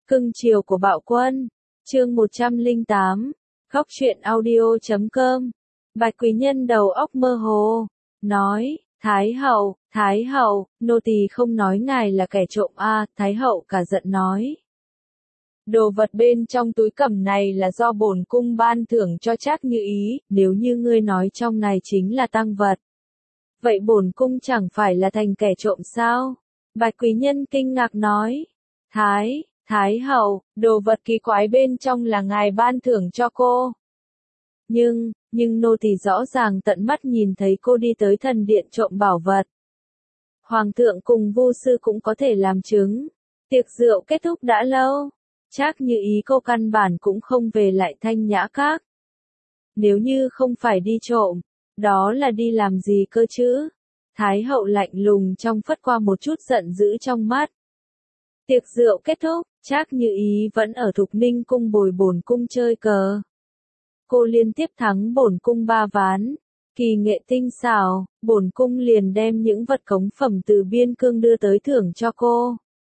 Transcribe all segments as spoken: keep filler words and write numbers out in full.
Cưng chiều của Bạo Quân, chương một trăm lẻ tám, Góc truyện audio chấm com. Bạch Quý Nhân đầu óc mơ hồ, nói, Thái hậu, Thái hậu, nô tỳ không nói ngài là kẻ trộm a. Thái hậu cả giận nói. Đồ vật bên trong túi cẩm này là do bổn cung ban thưởng cho Trác Như Ý, nếu như ngươi nói trong này chính là tang vật. Vậy bổn cung chẳng phải là thành kẻ trộm sao? Bạch Quý Nhân kinh ngạc nói. Thái, Thái hậu, đồ vật kỳ quái bên trong là ngài ban thưởng cho cô. Nhưng, nhưng nô tỳ rõ ràng tận mắt nhìn thấy cô đi tới thần điện trộm bảo vật. Hoàng thượng cùng Vu sư cũng có thể làm chứng. Tiệc rượu kết thúc đã lâu. Trác Như Ý cô căn bản cũng không về lại Thanh Nhã Các. Nếu như không phải đi trộm, đó là đi làm gì cơ chứ? Thái hậu lạnh lùng trong phất qua một chút giận dữ trong mắt. Tiệc rượu kết thúc, Trác Như Ý vẫn ở Thục Ninh cung bồi bổn cung chơi cờ. Cô liên tiếp thắng bổn cung ba ván, kỳ nghệ tinh xảo, bổn cung liền đem những vật cống phẩm từ biên cương đưa tới thưởng cho cô.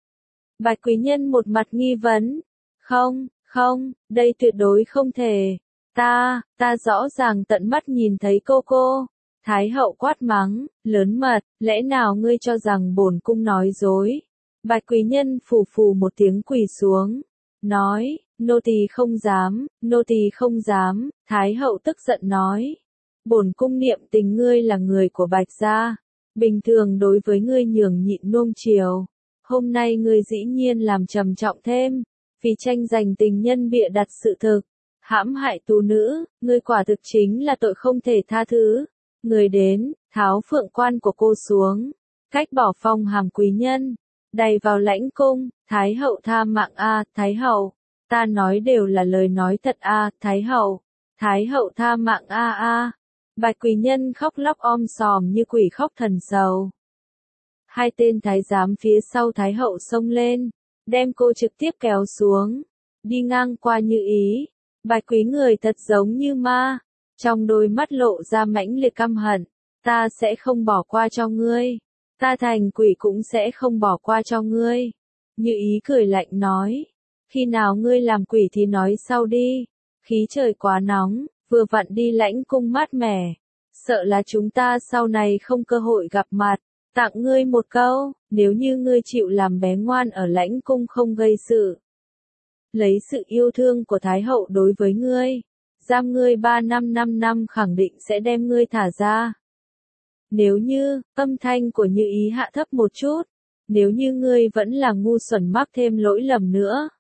Bạch Quý Nhân một mặt nghi vấn, không, không, đây tuyệt đối không thể, ta, ta rõ ràng tận mắt nhìn thấy cô cô. Thái hậu quát mắng, lớn mật, lẽ nào ngươi cho rằng bổn cung nói dối? Bạch Quý Nhân phù phù một tiếng quỳ xuống, nói, nô tỳ không dám, nô tỳ không dám. Thái hậu tức giận nói, bổn cung niệm tình ngươi là người của Bạch gia, bình thường đối với ngươi nhường nhịn nuông chiều, hôm nay ngươi dĩ nhiên làm trầm trọng thêm, vì tranh giành tình nhân bịa đặt sự thực, hãm hại tú nữ, ngươi quả thực chính là tội không thể tha thứ. Người đến, tháo phượng quan của cô xuống, cách bỏ phong hàm quý nhân, đầy vào lãnh cung. Thái hậu tha mạng a. Thái hậu, ta nói đều là lời nói thật a. Thái hậu, Thái hậu tha mạng a a. Bạch Quý Nhân khóc lóc om sòm như quỷ khóc thần sầu. Hai tên thái giám phía sau Thái hậu xông lên, đem cô trực tiếp kéo xuống, đi ngang qua Như Ý. Bạch Quý người thật giống như ma, trong đôi mắt lộ ra mãnh liệt căm hận, ta sẽ không bỏ qua cho ngươi, ta thành quỷ cũng sẽ không bỏ qua cho ngươi. Như Ý cười lạnh nói, khi nào ngươi làm quỷ thì nói sau đi, khí trời quá nóng, vừa vặn đi lãnh cung mát mẻ, sợ là chúng ta sau này không cơ hội gặp mặt, tặng ngươi một câu, nếu như ngươi chịu làm bé ngoan ở lãnh cung không gây sự, lấy sự yêu thương của Thái hậu đối với ngươi, giam ngươi ba năm năm năm khẳng định sẽ đem ngươi thả ra. Nếu như, âm thanh của Như Ý hạ thấp một chút, nếu như ngươi vẫn là ngu xuẩn mắc thêm lỗi lầm nữa,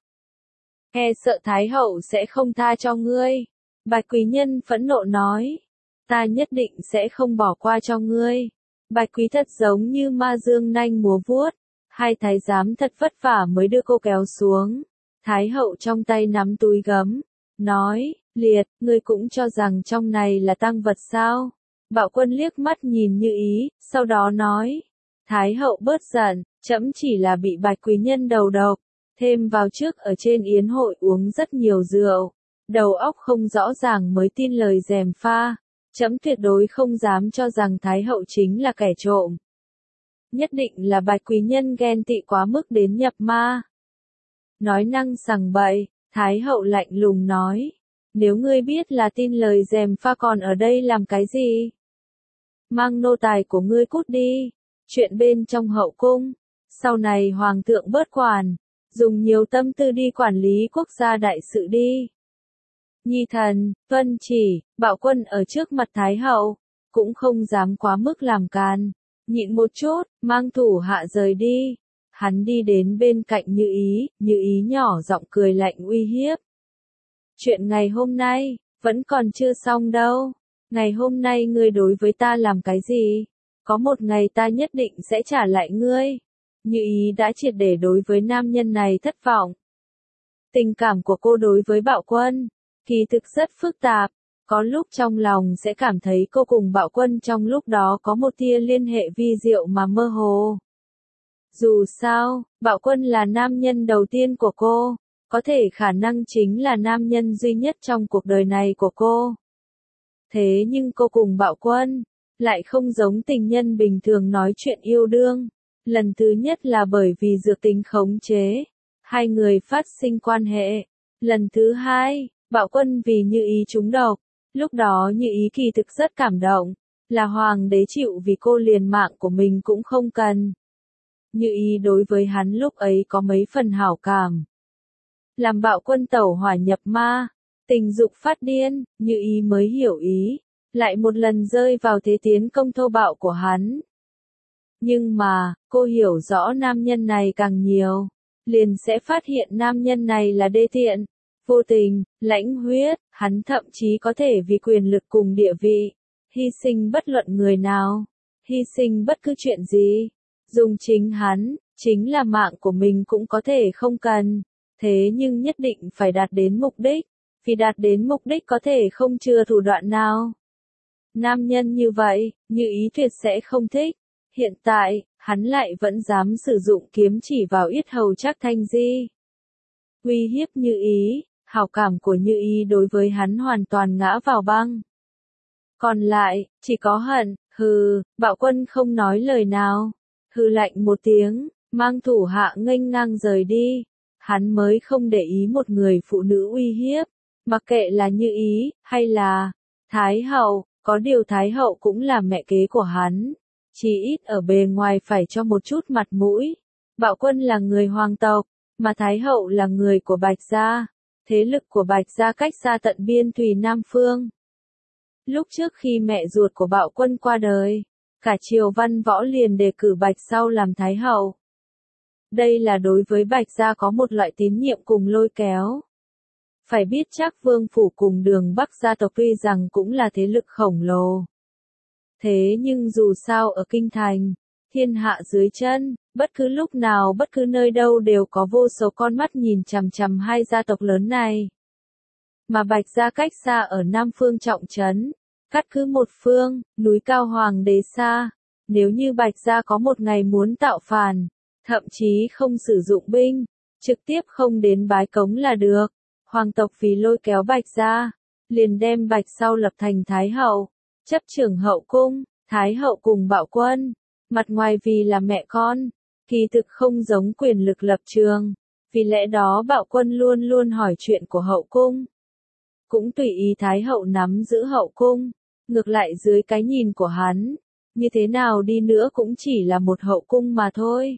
e sợ Thái hậu sẽ không tha cho ngươi. Bạch Quý Nhân phẫn nộ nói, ta nhất định sẽ không bỏ qua cho ngươi. Bạch Quý thật giống như ma dương nanh múa vuốt, hai thái giám thật vất vả mới đưa cô kéo xuống. Thái hậu trong tay nắm túi gấm, nói, Liệt, ngươi cũng cho rằng trong này là tang vật sao? Bạo Quân liếc mắt nhìn Như Ý, sau đó nói, Thái hậu bớt giận, trẫm chỉ là bị Bạch Quý Nhân đầu độc, thêm vào trước ở trên yến hội uống rất nhiều rượu, đầu óc không rõ ràng mới tin lời gièm pha, trẫm tuyệt đối không dám cho rằng Thái hậu chính là kẻ trộm. Nhất định là Bạch Quý Nhân ghen tị quá mức đến nhập ma. Nói năng sằng bậy, Thái hậu lạnh lùng nói, nếu ngươi biết là tin lời gièm pha còn ở đây làm cái gì? Mang nô tài của ngươi cút đi, chuyện bên trong hậu cung, sau này hoàng thượng bớt quản, dùng nhiều tâm tư đi quản lý quốc gia đại sự đi. Nhi thần, tuân chỉ. Bạo Quân ở trước mặt Thái hậu, cũng không dám quá mức làm càn, nhịn một chút, mang thủ hạ rời đi. Hắn đi đến bên cạnh Như Ý, Như Ý nhỏ giọng cười lạnh uy hiếp. Chuyện ngày hôm nay, vẫn còn chưa xong đâu. Ngày hôm nay ngươi đối với ta làm cái gì? Có một ngày ta nhất định sẽ trả lại ngươi. Như Ý đã triệt để đối với nam nhân này thất vọng. Tình cảm của cô đối với Bạo Quân, kỳ thực rất phức tạp. Có lúc trong lòng sẽ cảm thấy cô cùng Bạo Quân trong lúc đó có một tia liên hệ vi diệu mà mơ hồ. Dù sao, Bạo Quân là nam nhân đầu tiên của cô, có thể khả năng chính là nam nhân duy nhất trong cuộc đời này của cô. Thế nhưng cô cùng Bạo Quân, lại không giống tình nhân bình thường nói chuyện yêu đương. Lần thứ nhất là bởi vì dược tính khống chế. hai người phát sinh quan hệ. Lần thứ hai, Bạo Quân vì Như Ý trúng độc, lúc đó Như Ý kỳ thực rất cảm động, là hoàng đế chịu vì cô liền mạng của mình cũng không cần. Như Ý đối với hắn lúc ấy có mấy phần hảo cảm. Làm Bạo Quân tẩu hỏa nhập ma, tình dục phát điên, Như Ý mới hiểu ý, lại một lần rơi vào thế tiến công thô bạo của hắn. Nhưng mà, cô hiểu rõ nam nhân này càng nhiều, liền sẽ phát hiện nam nhân này là đê tiện, vô tình, lãnh huyết, hắn thậm chí có thể vì quyền lực cùng địa vị, hy sinh bất luận người nào, hy sinh bất cứ chuyện gì, dùng chính hắn, chính là mạng của mình cũng có thể không cần, thế nhưng nhất định phải đạt đến mục đích, vì đạt đến mục đích có thể không chừa thủ đoạn nào. Nam nhân như vậy, Như Ý tuyệt sẽ không thích. Hiện tại, hắn lại vẫn dám sử dụng kiếm chỉ vào yết hầu Trác Thanh Di. Uy hiếp Như Ý, hảo cảm của Như Ý đối với hắn hoàn toàn ngã vào băng. Còn lại, chỉ có hận, hừ, Bạo Quân không nói lời nào. Hừ lạnh một tiếng, mang thủ hạ nghênh ngang rời đi. Hắn mới không để ý một người phụ nữ uy hiếp, mặc kệ là Như Ý, hay là Thái Hậu, có điều Thái Hậu cũng là mẹ kế của hắn. Chỉ ít ở bề ngoài phải cho một chút mặt mũi. Bạo Quân là người hoàng tộc, mà Thái Hậu là người của Bạch Gia. Thế lực của Bạch Gia cách xa tận biên thùy Nam Phương. Lúc trước khi mẹ ruột của Bạo Quân qua đời, cả triều văn võ liền đề cử Bạch Sau làm Thái Hậu. Đây là đối với Bạch Gia có một loại tín nhiệm cùng lôi kéo. Phải biết Trác Vương Phủ cùng Đường Bắc gia tộc tuy rằng cũng là thế lực khổng lồ. Thế nhưng dù sao ở kinh thành, thiên hạ dưới chân, bất cứ lúc nào bất cứ nơi đâu đều có vô số con mắt nhìn chằm chằm hai gia tộc lớn này. Mà Bạch Gia cách xa ở Nam Phương trọng trấn, cắt cứ một phương, núi cao hoàng đế xa. Nếu như Bạch Gia có một ngày muốn tạo phản, thậm chí không sử dụng binh, trực tiếp không đến bái cống là được. Hoàng tộc vì lôi kéo Bạch Gia, liền đem Bạch Sau lập thành Thái Hậu, chấp trưởng hậu cung. Thái Hậu cùng Bạo Quân, mặt ngoài vì là mẹ con, kỳ thực không giống quyền lực lập trường, vì lẽ đó Bạo Quân luôn luôn hỏi chuyện của hậu cung. Cũng tùy ý Thái Hậu nắm giữ hậu cung, ngược lại dưới cái nhìn của hắn, như thế nào đi nữa cũng chỉ là một hậu cung mà thôi.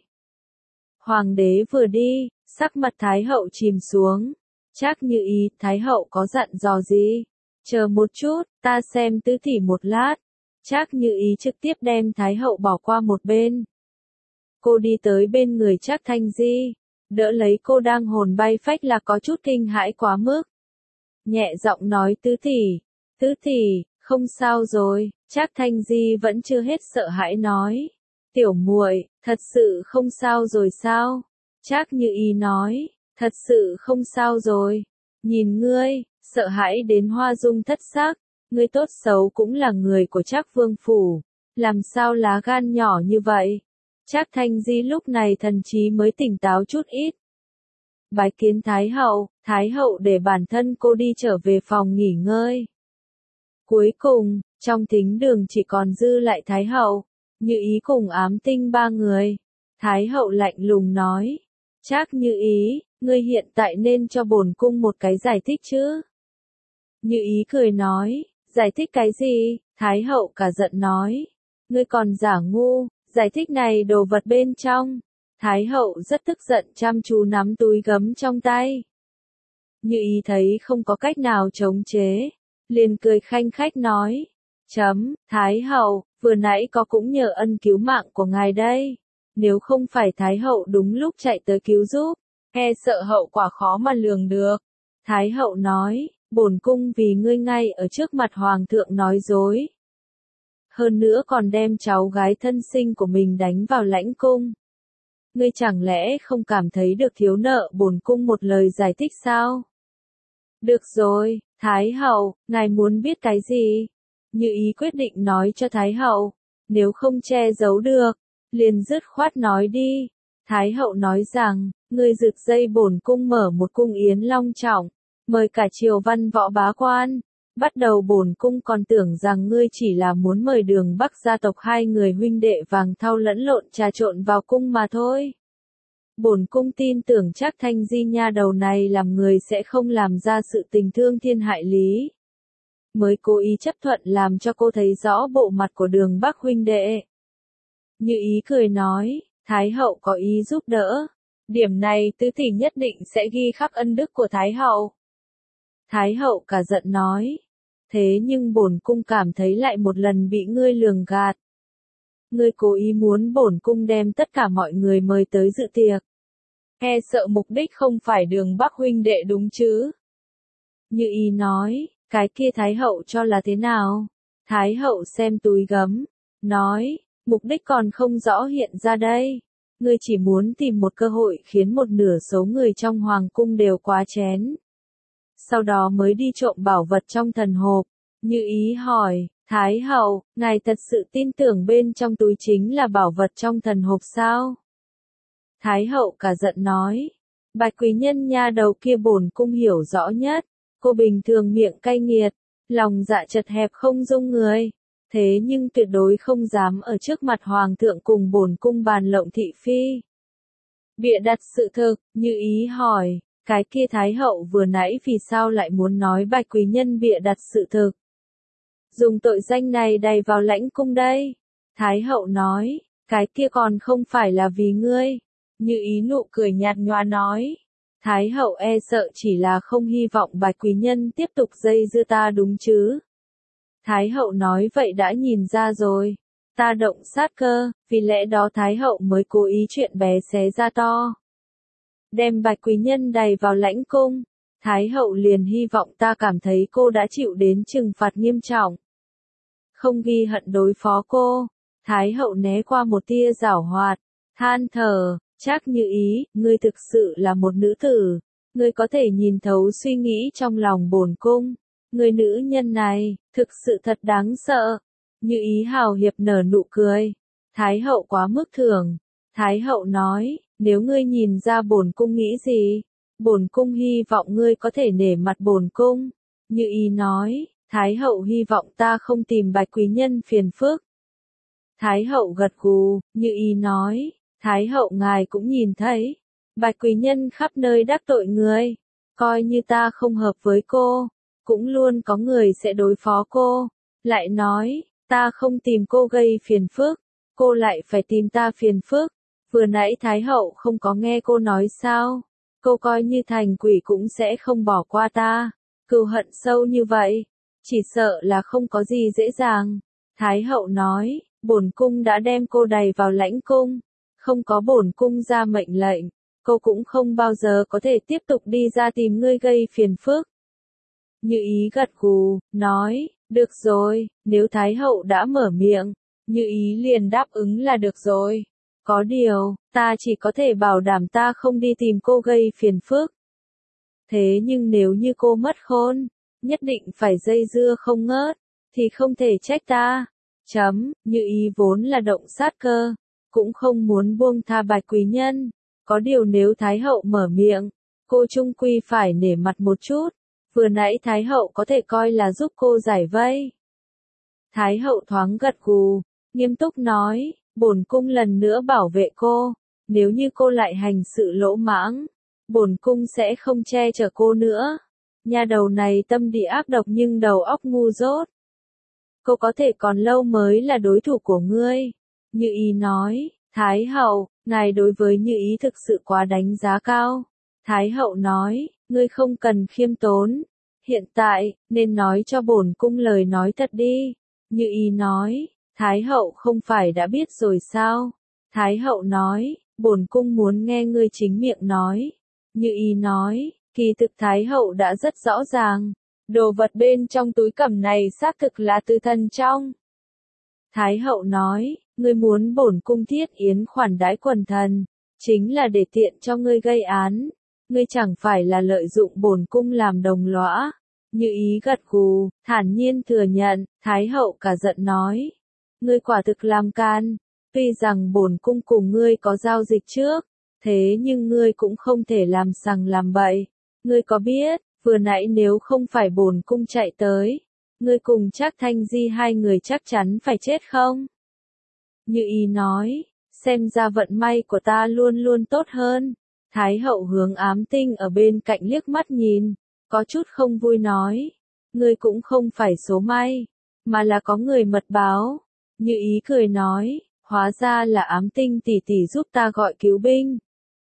Hoàng đế vừa đi, sắc mặt Thái Hậu chìm xuống. Trác Như Ý, Thái Hậu có dặn dò gì? Chờ một chút, ta xem tứ tỷ một lát. Trác Như Ý trực tiếp đem Thái Hậu bỏ qua một bên. Cô đi tới bên người Trác Thanh Di, đỡ lấy cô đang hồn bay phách lạc có chút kinh hãi quá mức. Nhẹ giọng nói tứ tỷ, tứ tỷ, không sao rồi. Trác Thanh Di vẫn chưa hết sợ hãi nói. Tiểu muội, thật sự không sao rồi sao? Trác Như Ý nói, thật sự không sao rồi. Nhìn ngươi, sợ hãi đến hoa dung thất sắc. Ngươi tốt xấu cũng là người của Trác Vương Phủ, làm sao lá gan nhỏ như vậy? Trác Thanh Di lúc này thần trí mới tỉnh táo chút ít. Bái kiến Thái Hậu, Thái Hậu để bản thân cô đi trở về phòng nghỉ ngơi. Cuối cùng, trong thính đường chỉ còn dư lại Thái Hậu, Như Ý cùng Ám Tinh ba người. Thái Hậu lạnh lùng nói, Trác Như Ý, ngươi hiện tại nên cho bổn cung một cái giải thích chứ? Như Ý cười nói, giải thích cái gì? Thái Hậu cả giận nói, ngươi còn giả ngu, giải thích này đồ vật bên trong. Thái Hậu rất tức giận chăm chú nắm túi gấm trong tay. Như Ý thấy không có cách nào chống chế, liền cười khanh khách nói, chấm, Thái Hậu, vừa nãy có cũng nhờ ân cứu mạng của ngài đây. Nếu không phải Thái Hậu đúng lúc chạy tới cứu giúp, e sợ hậu quả khó mà lường được. Thái Hậu nói, bổn cung vì ngươi ngay ở trước mặt hoàng thượng nói dối. Hơn nữa còn đem cháu gái thân sinh của mình đánh vào lãnh cung. Ngươi chẳng lẽ không cảm thấy được thiếu nợ bổn cung một lời giải thích sao? Được rồi, Thái Hậu, ngài muốn biết cái gì? Như Ý quyết định nói cho Thái Hậu, nếu không che giấu được, liền dứt khoát nói đi. Thái Hậu nói rằng, ngươi rực dây bổn cung mở một cung yến long trọng, mời cả triều văn võ bá quan. Bắt đầu bổn cung còn tưởng rằng ngươi chỉ là muốn mời Đường Bắc gia tộc hai người huynh đệ Vàng Thau lẫn lộn trà trộn vào cung mà thôi. Bổn cung tin tưởng chắc Thanh Di nha đầu này làm người sẽ không làm ra sự tình thương thiên hại lý. Mới cố ý chấp thuận làm cho cô thấy rõ bộ mặt của Đường Bắc huynh đệ. Như Ý cười nói, Thái hậu có ý giúp đỡ. Điểm này tứ tỷ nhất định sẽ ghi khắc ân đức của Thái hậu. Thái hậu cả giận nói, thế nhưng bổn cung cảm thấy lại một lần bị ngươi lường gạt. Ngươi cố ý muốn bổn cung đem tất cả mọi người mời tới dự tiệc. E sợ mục đích không phải Đường Bắc huynh đệ đúng chứ? Như Ý nói, cái kia Thái hậu cho là thế nào? Thái hậu xem túi gấm, nói, mục đích còn không rõ hiện ra đây. Ngươi chỉ muốn tìm một cơ hội khiến một nửa số người trong hoàng cung đều quá chén. Sau đó mới đi trộm bảo vật trong thần hộp. Như Ý hỏi, Thái hậu, ngài thật sự tin tưởng bên trong túi chính là bảo vật trong thần hộp sao? Thái hậu cả giận nói, Bạch quý nhân nha đầu kia bổn cung hiểu rõ nhất. Cô bình thường miệng cay nghiệt, lòng dạ chật hẹp không dung người. Thế nhưng tuyệt đối không dám ở trước mặt hoàng thượng cùng bổn cung bàn lộng thị phi. Bịa đặt sự thực, Như Ý hỏi, cái kia Thái hậu vừa nãy vì sao lại muốn nói Bạch quý nhân bịa đặt sự thực? Dùng tội danh này đầy vào lãnh cung đây. Thái hậu nói, cái kia còn không phải là vì ngươi. Như Ý nụ cười nhạt nhòa nói, Thái hậu e sợ chỉ là không hy vọng Bạch quý nhân tiếp tục dây dưa ta đúng chứ. Thái hậu nói vậy đã nhìn ra rồi. Ta động sát cơ, vì lẽ đó Thái hậu mới cố ý chuyện bé xé ra to. Đem Bạch quý nhân đầy vào lãnh cung. Thái hậu liền hy vọng ta cảm thấy cô đã chịu đến trừng phạt nghiêm trọng. Không ghi hận đối phó cô. Thái hậu né qua một tia giảo hoạt, than thở, chắc Như Ý, ngươi thực sự là một nữ tử. Ngươi có thể nhìn thấu suy nghĩ trong lòng bổn cung. Người nữ nhân này, thực sự thật đáng sợ. Như Ý hào hiệp nở nụ cười. Thái hậu quá mức thường. Thái hậu nói, nếu ngươi nhìn ra bổn cung nghĩ gì, bổn cung hy vọng ngươi có thể nể mặt bổn cung. Như Ý nói, Thái hậu hy vọng ta không tìm Bạch quý nhân phiền phức. Thái hậu gật gù, Như Ý nói, Thái hậu ngài cũng nhìn thấy, Bạch quý nhân khắp nơi đắc tội người, coi như ta không hợp với cô, cũng luôn có người sẽ đối phó cô. Lại nói, ta không tìm cô gây phiền phức, cô lại phải tìm ta phiền phức. Vừa nãy Thái hậu không có nghe cô nói sao? Cô coi như thành quỷ cũng sẽ không bỏ qua ta. Cừu hận sâu như vậy, chỉ sợ là không có gì dễ dàng. Thái hậu nói, bổn cung đã đem cô đầy vào lãnh cung, không có bổn cung ra mệnh lệnh, cô cũng không bao giờ có thể tiếp tục đi ra tìm ngươi gây phiền phức. Như Ý gật gù, nói, được rồi, nếu Thái hậu đã mở miệng, Như Ý liền đáp ứng là được rồi. Có điều, ta chỉ có thể bảo đảm ta không đi tìm cô gây phiền phức. Thế nhưng nếu như cô mất khôn, nhất định phải dây dưa không ngớt, thì không thể trách ta. Chấm, Như Ý vốn là động sát cơ, cũng không muốn buông tha Bạch quý nhân. Có điều nếu Thái hậu mở miệng, cô chung quy phải nể mặt một chút. Vừa nãy Thái hậu có thể coi là giúp cô giải vây. Thái hậu thoáng gật gù, nghiêm túc nói, bổn cung lần nữa bảo vệ cô. Nếu như cô lại hành sự lỗ mãng, bổn cung sẽ không che chở cô nữa. Nha đầu này tâm địa ác độc nhưng đầu óc ngu dốt. Cô có thể còn lâu mới là đối thủ của ngươi. Như Ý nói, Thái hậu, ngài đối với Như Ý thực sự quá đánh giá cao. Thái hậu nói, ngươi không cần khiêm tốn. Hiện tại, nên nói cho bổn cung lời nói thật đi. Như Ý nói, Thái hậu không phải đã biết rồi sao? Thái hậu nói, bổn cung muốn nghe ngươi chính miệng nói. Như Ý nói, kỳ thực Thái hậu đã rất rõ ràng. Đồ vật bên trong túi cẩm này xác thực là từ thần trong. Thái hậu nói, ngươi muốn bổn cung thiết yến khoản đãi quần thần, chính là để tiện cho ngươi gây án. Ngươi chẳng phải là lợi dụng bổn cung làm đồng lõa. Như Ý gật gù, thản nhiên thừa nhận. Thái hậu cả giận nói, ngươi quả thực làm can. Tuy rằng bổn cung cùng ngươi có giao dịch trước, thế nhưng ngươi cũng không thể làm sằng làm bậy. Ngươi có biết, vừa nãy nếu không phải bổn cung chạy tới, ngươi cùng Trác Thanh Di hai người chắc chắn phải chết không? Như Ý nói, xem ra vận may của ta luôn luôn tốt hơn. Thái hậu hướng Ám Tinh ở bên cạnh liếc mắt nhìn, có chút không vui nói, ngươi cũng không phải số may, mà là có người mật báo. Như Ý cười nói, hóa ra là Ám Tinh tỷ tỷ giúp ta gọi cứu binh.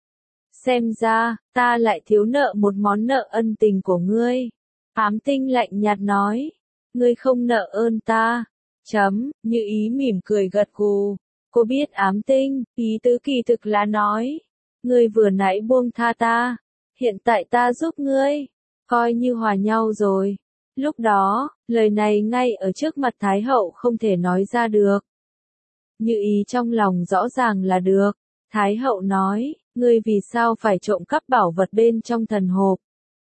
Xem ra, ta lại thiếu nợ một món nợ ân tình của ngươi. Ám Tinh lạnh nhạt nói, ngươi không nợ ơn ta. Chấm, Như Ý mỉm cười gật gù. Cô biết Ám Tinh, ý tứ kỳ thực là nói, ngươi vừa nãy buông tha ta, hiện tại ta giúp ngươi, coi như hòa nhau rồi. Lúc đó, lời này ngay ở trước mặt Thái hậu không thể nói ra được. Như Ý trong lòng rõ ràng là được. Thái hậu nói, ngươi vì sao phải trộm cắp bảo vật bên trong thần hộp?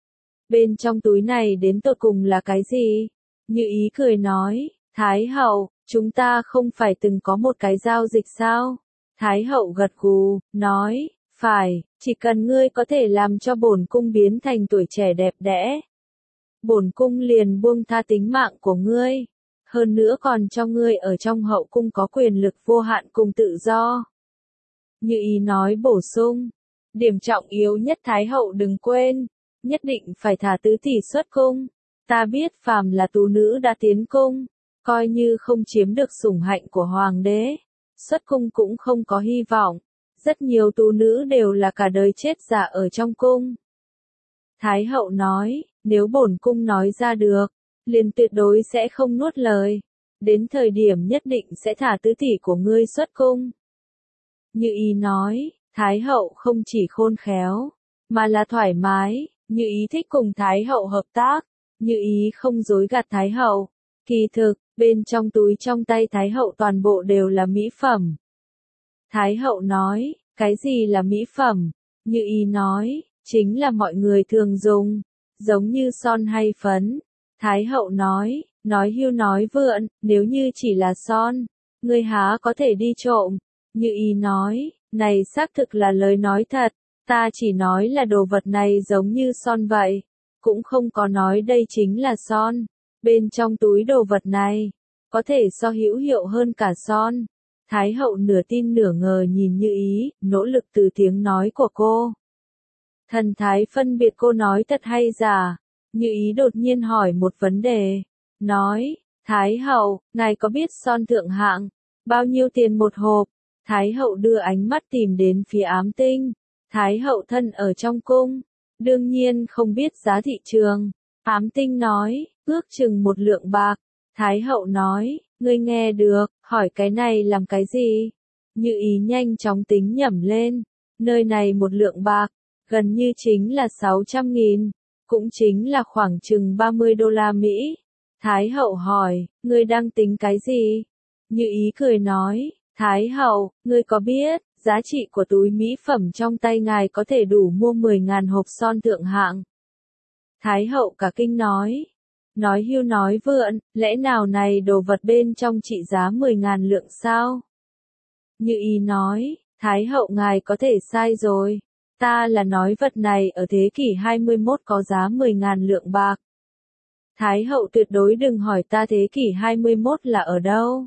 Bên trong túi này đến tột cùng là cái gì? Như Ý cười nói, Thái hậu, chúng ta không phải từng có một cái giao dịch sao? Thái hậu gật gù, nói, phải, chỉ cần ngươi có thể làm cho bổn cung biến thành tuổi trẻ đẹp đẽ, bổn cung liền buông tha tính mạng của ngươi, hơn nữa còn cho ngươi ở trong hậu cung có quyền lực vô hạn cùng tự do. Như Ý nói bổ sung, điểm trọng yếu nhất Thái hậu đừng quên, nhất định phải thả tứ tỷ xuất cung. Ta biết phàm là tú nữ đã tiến cung, coi như không chiếm được sủng hạnh của hoàng đế, xuất cung cũng không có hy vọng. Rất nhiều tú nữ đều là cả đời chết giả ở trong cung. Thái hậu nói, nếu bổn cung nói ra được, liền tuyệt đối sẽ không nuốt lời. Đến thời điểm nhất định sẽ thả tứ tỷ của ngươi xuất cung. Như Ý nói, Thái hậu không chỉ khôn khéo, mà là thoải mái. Như Ý thích cùng Thái hậu hợp tác. Như Ý không dối gạt Thái hậu. Kỳ thực, bên trong túi trong tay Thái hậu toàn bộ đều là mỹ phẩm. Thái hậu nói, cái gì là mỹ phẩm? Như Ý nói, chính là mọi người thường dùng, giống như son hay phấn. Thái hậu nói, nói hưu nói vượn, nếu như chỉ là son, ngươi há có thể đi trộm. Như Ý nói, này xác thực là lời nói thật, ta chỉ nói là đồ vật này giống như son vậy, cũng không có nói đây chính là son. Bên trong túi đồ vật này, có thể so hữu hiệu hơn cả son. Thái hậu nửa tin nửa ngờ nhìn Như Ý, nỗ lực từ tiếng nói của cô. Thần thái phân biệt cô nói thật hay giả. Như Ý đột nhiên hỏi một vấn đề. Nói, Thái hậu, ngài có biết son thượng hạng, bao nhiêu tiền một hộp? Thái hậu đưa ánh mắt tìm đến phía Ám Tinh. Thái hậu thân ở trong cung, đương nhiên không biết giá thị trường. Ám Tinh nói, ước chừng một lượng bạc. Thái hậu nói, ngươi nghe được, hỏi cái này làm cái gì? Như Ý nhanh chóng tính nhẩm lên, nơi này một lượng bạc, gần như chính là sáu trăm nghìn, cũng chính là khoảng chừng ba mươi đô la Mỹ. Thái hậu hỏi, ngươi đang tính cái gì? Như Ý cười nói, Thái hậu, ngươi có biết, giá trị của túi mỹ phẩm trong tay ngài có thể đủ mua mười ngàn hộp son thượng hạng. Thái hậu cả kinh nói, nói hưu nói vượn, lẽ nào này đồ vật bên trong trị giá mười ngàn lượng sao? Như Ý nói, Thái hậu ngài có thể sai rồi, ta là nói vật này ở thế kỷ hai mươi mốt có giá mười ngàn lượng bạc. Thái hậu tuyệt đối đừng hỏi ta thế kỷ hai mươi mốt là ở đâu.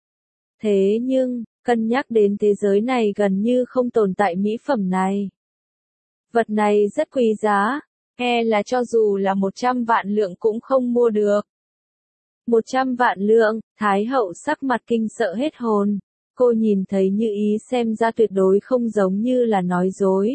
Thế nhưng, cân nhắc đến thế giới này gần như không tồn tại mỹ phẩm này. Vật này rất quý giá, e là cho dù là một trăm vạn lượng cũng không mua được. Một trăm vạn lượng, Thái hậu sắc mặt kinh sợ hết hồn. Cô nhìn thấy Như Ý xem ra tuyệt đối không giống như là nói dối,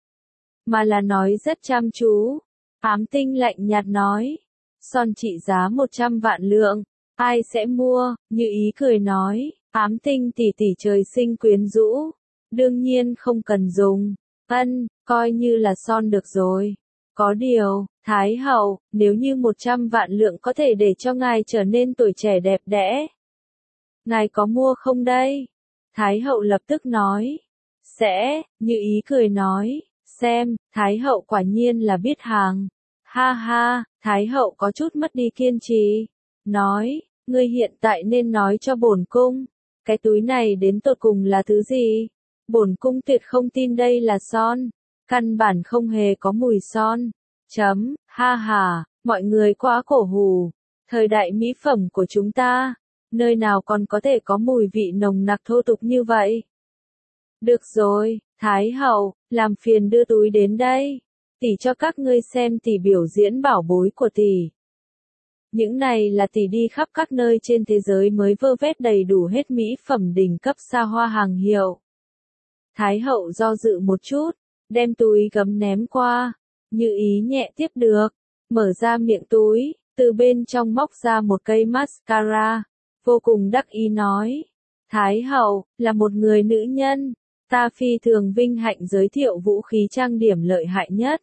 mà là nói rất chăm chú. Ám Tinh lạnh nhạt nói, son trị giá một trăm vạn lượng, ai sẽ mua? Như Ý cười nói, Ám Tinh tỷ tỷ trời sinh quyến rũ, đương nhiên không cần dùng. Ân, coi như là son được rồi. Có điều, Thái hậu, nếu như một trăm vạn lượng có thể để cho ngài trở nên tuổi trẻ đẹp đẽ, ngài có mua không đây? Thái hậu lập tức nói, sẽ. Như Ý cười nói, xem, Thái hậu quả nhiên là biết hàng. Ha ha, Thái hậu có chút mất đi kiên trì, nói, ngươi hiện tại nên nói cho bổn cung, cái túi này đến tột cùng là thứ gì? Bổn cung tuyệt không tin đây là son, căn bản không hề có mùi son. Chấm, ha ha, mọi người quá cổ hủ, thời đại mỹ phẩm của chúng ta, nơi nào còn có thể có mùi vị nồng nặc thô tục như vậy? Được rồi, Thái hậu, làm phiền đưa túi đến đây. Tỷ cho các ngươi xem tỷ biểu diễn bảo bối của tỷ. Những này là tỷ đi khắp các nơi trên thế giới mới vơ vét đầy đủ hết mỹ phẩm đỉnh cấp xa hoa hàng hiệu. Thái hậu do dự một chút, đem túi gấm ném qua, Như Ý nhẹ tiếp được, mở ra miệng túi, từ bên trong móc ra một cây mascara, vô cùng đắc ý nói. Thái hậu, là một người nữ nhân, ta phi thường vinh hạnh giới thiệu vũ khí trang điểm lợi hại nhất.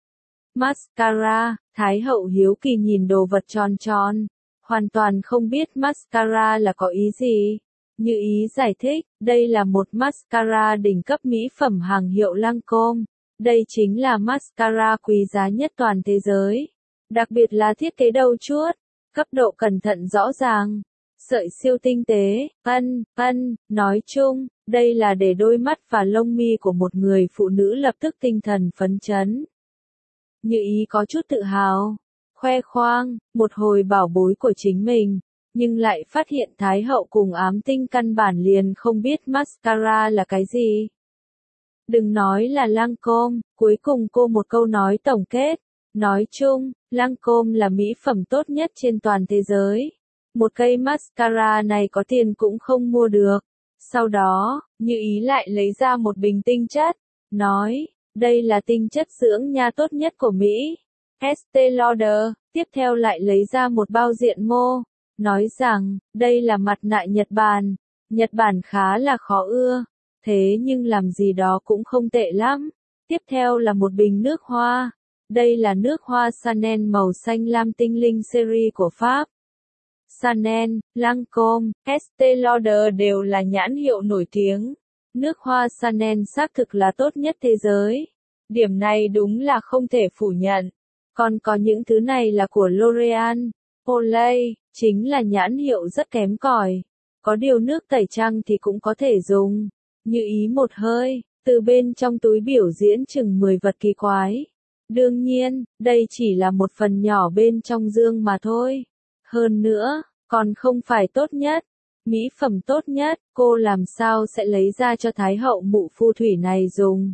Mascara, Thái hậu hiếu kỳ nhìn đồ vật tròn tròn, hoàn toàn không biết mascara là có ý gì. Như Ý giải thích, đây là một mascara đỉnh cấp mỹ phẩm hàng hiệu Lancôme. Đây chính là mascara quý giá nhất toàn thế giới. Đặc biệt là thiết kế đầu chuốt, cấp độ cẩn thận rõ ràng, sợi siêu tinh tế, ân, ân, nói chung, đây là để đôi mắt và lông mi của một người phụ nữ lập tức tinh thần phấn chấn. Như Ý có chút tự hào, khoe khoang, một hồi bảo bối của chính mình, nhưng lại phát hiện Thái hậu cùng ám tinh căn bản liền không biết mascara là cái gì. Đừng nói là Lancôme, cuối cùng cô một câu nói tổng kết, nói chung, Lancôme là mỹ phẩm tốt nhất trên toàn thế giới. Một cây mascara này có tiền cũng không mua được. Sau đó, Như Ý lại lấy ra một bình tinh chất, nói, đây là tinh chất dưỡng nha tốt nhất của Mỹ. Estée Lauder, tiếp theo lại lấy ra một bao diện mô, nói rằng, đây là mặt nạ Nhật Bản. Nhật Bản khá là khó ưa, thế nhưng làm gì đó cũng không tệ lắm. Tiếp theo là một bình nước hoa. Đây là nước hoa Chanel màu xanh lam tinh linh series của Pháp. Chanel, Lancôme, Estée Lauder đều là nhãn hiệu nổi tiếng. Nước hoa Chanel xác thực là tốt nhất thế giới. Điểm này đúng là không thể phủ nhận. Còn có những thứ này là của L'Oréal, Olay, chính là nhãn hiệu rất kém cỏi. Có điều nước tẩy trang thì cũng có thể dùng. Như Ý một hơi, từ bên trong túi biểu diễn chừng mười vật kỳ quái. Đương nhiên, đây chỉ là một phần nhỏ bên trong dương mà thôi. Hơn nữa, còn không phải tốt nhất. Mỹ phẩm tốt nhất, cô làm sao sẽ lấy ra cho Thái hậu mụ phù thủy này dùng.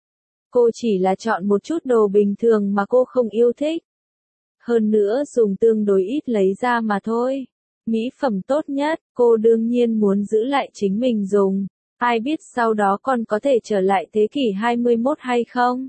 Cô chỉ là chọn một chút đồ bình thường mà cô không yêu thích. Hơn nữa dùng tương đối ít lấy ra mà thôi. Mỹ phẩm tốt nhất, cô đương nhiên muốn giữ lại chính mình dùng. Ai biết sau đó còn có thể trở lại thế kỷ hai mươi mốt hay không?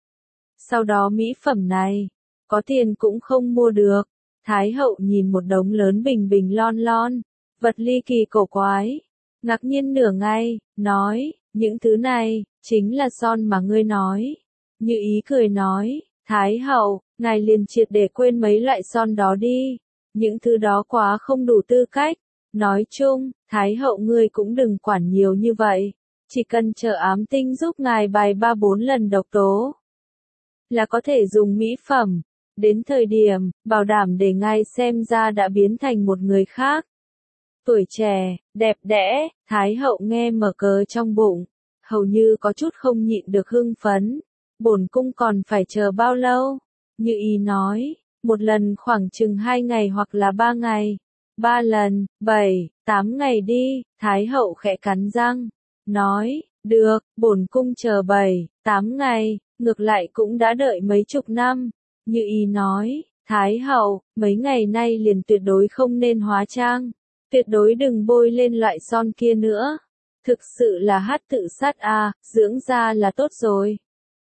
Sau đó mỹ phẩm này, có tiền cũng không mua được. Thái hậu nhìn một đống lớn bình bình lon lon, vật ly kỳ cổ quái. Ngạc nhiên nửa ngày, nói, những thứ này, chính là son mà ngươi nói. Như Ý cười nói, Thái hậu, ngài liền triệt để quên mấy loại son đó đi. Những thứ đó quá không đủ tư cách. Nói chung, Thái hậu ngươi cũng đừng quản nhiều như vậy. Chỉ cần chờ ám tinh giúp ngài bài ba bốn lần độc tố, là có thể dùng mỹ phẩm. Đến thời điểm, bảo đảm để ngài xem ra đã biến thành một người khác. Tuổi trẻ, đẹp đẽ, Thái hậu nghe mở cờ trong bụng. Hầu như có chút không nhịn được hưng phấn. Bổn cung còn phải chờ bao lâu? Như Ý nói, một lần khoảng chừng hai ngày hoặc là ba ngày. Ba lần, bảy, tám ngày đi, Thái hậu khẽ cắn răng. Nói, được, bổn cung chờ bảy, tám ngày, ngược lại cũng đã đợi mấy chục năm. Như Ý nói, Thái hậu, mấy ngày nay liền tuyệt đối không nên hóa trang. Tuyệt đối đừng bôi lên loại son kia nữa. Thực sự là hát tự sát à, dưỡng da là tốt rồi.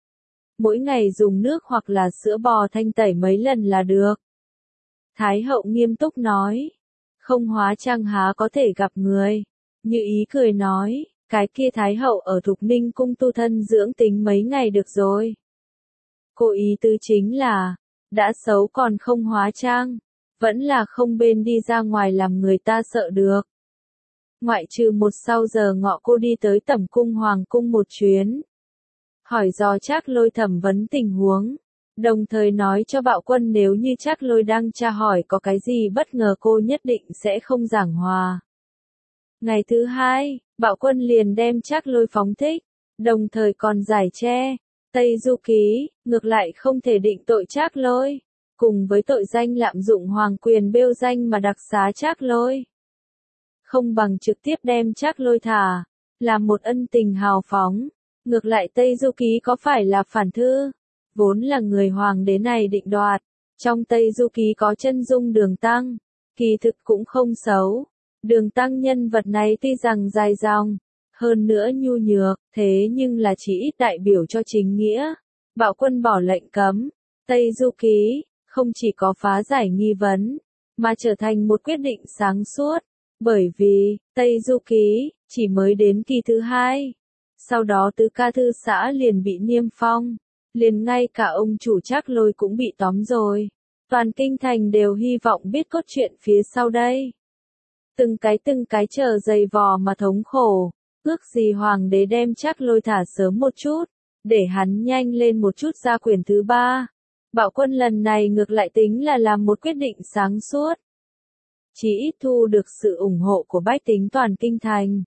Mỗi ngày dùng nước hoặc là sữa bò thanh tẩy mấy lần là được. Thái hậu nghiêm túc nói. Không hóa trang há có thể gặp người. Như Ý cười nói, cái kia Thái hậu ở Thục Ninh cung tu thân dưỡng tính mấy ngày được rồi. Cô ý tứ chính là, đã xấu còn không hóa trang, vẫn là không bên đi ra ngoài làm người ta sợ được. Ngoại trừ một sau giờ ngọ cô đi tới Tẩm cung Hoàng cung một chuyến. Hỏi dò Trác Lôi thẩm vấn tình huống. Đồng thời nói cho Bạo Quân nếu như Trác Lôi đang tra hỏi có cái gì bất ngờ cô nhất định sẽ không giảng hòa. Ngày thứ hai, Bạo Quân liền đem Trác Lôi phóng thích, đồng thời còn giải tre. Tây Du Ký, ngược lại không thể định tội Trác Lôi, cùng với tội danh lạm dụng hoàng quyền bêu danh mà đặc xá Trác Lôi. Không bằng trực tiếp đem Trác Lôi thả. là một ân tình hào phóng. Ngược lại Tây Du Ký có phải là phản thư? Vốn là người hoàng đế này định đoạt. Trong Tây Du Ký có chân dung Đường Tăng, kỳ thực cũng không xấu. Đường Tăng nhân vật này tuy rằng dài dòng, hơn nữa nhu nhược, thế nhưng là chỉ ít đại biểu cho chính nghĩa. Bạo Quân bỏ lệnh cấm, Tây Du Ký, không chỉ có phá giải nghi vấn, mà trở thành một quyết định sáng suốt. Bởi vì, Tây Du Ký, chỉ mới đến kỳ thứ hai. Sau đó Tứ Ca Thư Xã liền bị niêm phong. Liền ngay cả ông chủ Trác Lôi cũng bị tóm rồi. Toàn kinh thành đều hy vọng biết cốt truyện phía sau đây. Từng cái từng cái chờ dày vò mà thống khổ. Ước gì hoàng đế đem Trác Lôi thả sớm một chút, để hắn nhanh lên một chút ra quyển thứ ba. Bạo Quân lần này ngược lại tính là làm một quyết định sáng suốt. Chỉ ít thu được sự ủng hộ của bách tính toàn kinh thành.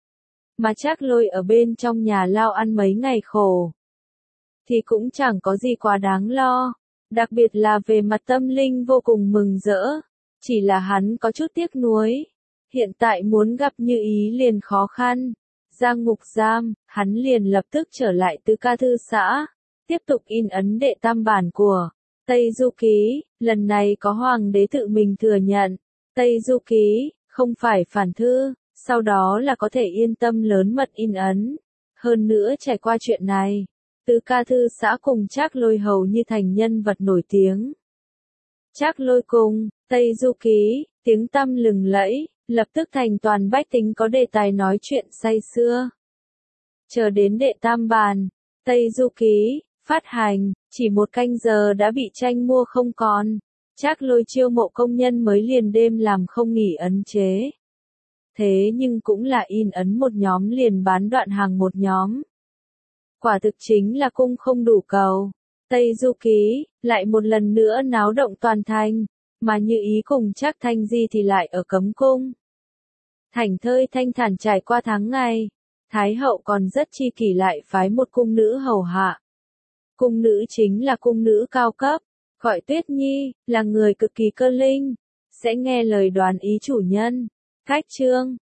Mà Trác Lôi ở bên trong nhà lao ăn mấy ngày khổ, thì cũng chẳng có gì quá đáng lo. Đặc biệt là về mặt tâm linh vô cùng mừng rỡ. Chỉ là hắn có chút tiếc nuối. Hiện tại muốn gặp Như Ý liền khó khăn. Ra ngục giam, hắn liền lập tức trở lại Tứ Ca Thư Xã. Tiếp tục in ấn đệ tam bản của Tây Du Ký. Lần này có hoàng đế tự mình thừa nhận. Tây Du Ký, không phải phản thư. Sau đó là có thể yên tâm lớn mật in ấn. Hơn nữa trải qua chuyện này, Tứ Ca Thư Xã cùng Trác Lôi hầu như thành nhân vật nổi tiếng. Trác Lôi cùng Tây Du Ký, tiếng tăm lừng lẫy, lập tức thành toàn bách tính có đề tài nói chuyện say sưa. Chờ đến đệ tam bản, Tây Du Ký, phát hành, chỉ một canh giờ đã bị tranh mua không còn. Trác Lôi chiêu mộ công nhân mới liền đêm làm không nghỉ ấn chế. Thế nhưng cũng là in ấn một nhóm liền bán đoạn hàng một nhóm. Quả thực chính là cung không đủ cầu. Tây Du Ký, lại một lần nữa náo động toàn thành, mà Như Ý cùng Trác Thanh Di thì lại ở cấm cung. Thảnh thơi thanh thản trải qua tháng ngày, Thái hậu còn rất chi kỷ lại phái một cung nữ hầu hạ. Cung nữ chính là cung nữ cao cấp, gọi Tuyết Nhi, là người cực kỳ cơ linh, sẽ nghe lời đoán ý chủ nhân. Cách chương